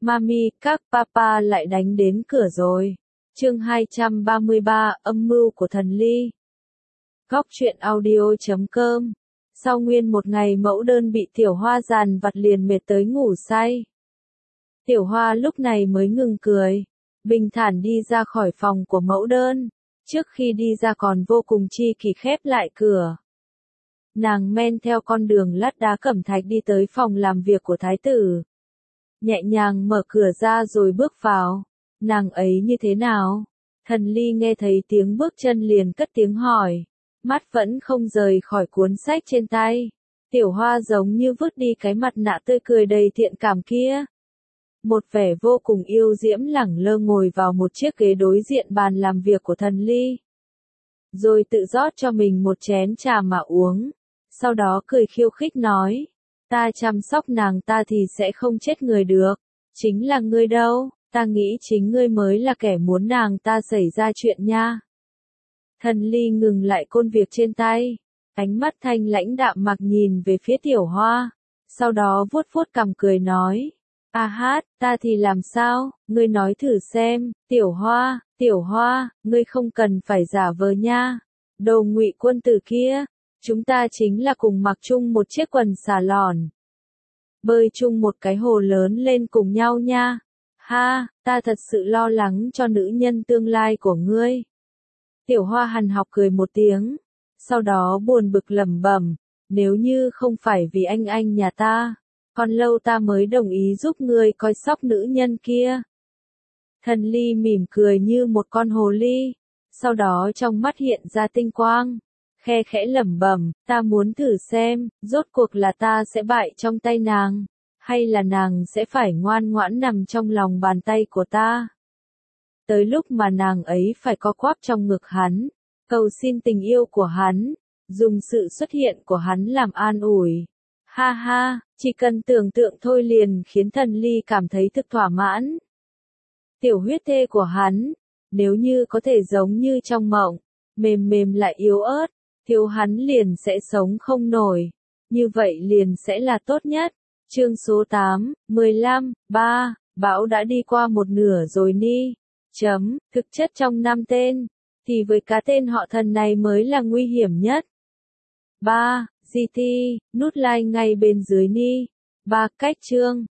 Mami, các papa lại đánh đến cửa rồi. Chương 233, âm mưu của thần Ly. Góc truyện audio.com. Sau nguyên một ngày mẫu đơn bị Tiểu Hoa dằn vặt liền mệt tới ngủ say. Tiểu Hoa lúc này mới ngừng cười, bình thản đi ra khỏi phòng của mẫu đơn. Trước khi đi ra còn vô cùng chi kỷ khép lại cửa. Nàng men theo con đường lát đá cẩm thạch đi tới phòng làm việc của thái tử. Nhẹ nhàng mở cửa ra rồi bước vào. Nàng ấy như thế nào? Thần Ly nghe thấy tiếng bước chân liền cất tiếng hỏi. Mắt vẫn không rời khỏi cuốn sách trên tay. Tiểu Hoa giống như vứt đi cái mặt nạ tươi cười đầy thiện cảm kia. Một vẻ vô cùng yêu diễm lẳng lơ ngồi vào một chiếc ghế đối diện bàn làm việc của thần Ly. Rồi tự rót cho mình một chén trà mà uống. Sau đó cười khiêu khích nói. Ta chăm sóc nàng ta thì sẽ không chết người được. Chính là ngươi đâu, ta nghĩ chính ngươi mới là kẻ muốn nàng ta xảy ra chuyện nha. Thần Ly ngừng lại công việc trên tay. Ánh mắt thanh lãnh đạm mạc nhìn về phía Tiểu Hoa. Sau đó vuốt vuốt cằm cười nói. A hát, ta thì làm sao, ngươi nói thử xem, Tiểu Hoa, ngươi không cần phải giả vờ nha. Đồ ngụy quân tử kia, chúng ta chính là cùng mặc chung một chiếc quần xà lòn. Bơi chung một cái hồ lớn lên cùng nhau nha. Ha, ta thật sự lo lắng cho nữ nhân tương lai của ngươi. Tiểu Hoa hằn học cười một tiếng. Sau đó buồn bực lẩm bẩm, nếu như không phải vì anh nhà ta, còn lâu ta mới đồng ý giúp ngươi coi sóc nữ nhân kia. Thần Ly mỉm cười như một con hồ ly. Sau đó trong mắt hiện ra tinh quang. Khe khẽ lẩm bẩm, ta muốn thử xem, rốt cuộc là ta sẽ bại trong tay nàng, hay là nàng sẽ phải ngoan ngoãn nằm trong lòng bàn tay của ta. Tới lúc mà nàng ấy phải co quắp trong ngực hắn, cầu xin tình yêu của hắn, dùng sự xuất hiện của hắn làm an ủi. Ha ha, chỉ cần tưởng tượng thôi liền khiến thần Ly cảm thấy thực thỏa mãn. Tiểu huyết thê của hắn, nếu như có thể giống như trong mộng, mềm mềm lại yếu ớt, thiếu hắn liền sẽ sống không nổi. Như vậy liền sẽ là tốt nhất. Chương số 8, 15, 3, bão đã đi qua một nửa rồi ni. Thực chất trong 5 tên, thì với cá tên họ thần này mới là nguy hiểm nhất. 3. GT, nút like ngay bên dưới ni. 3. Cách chương.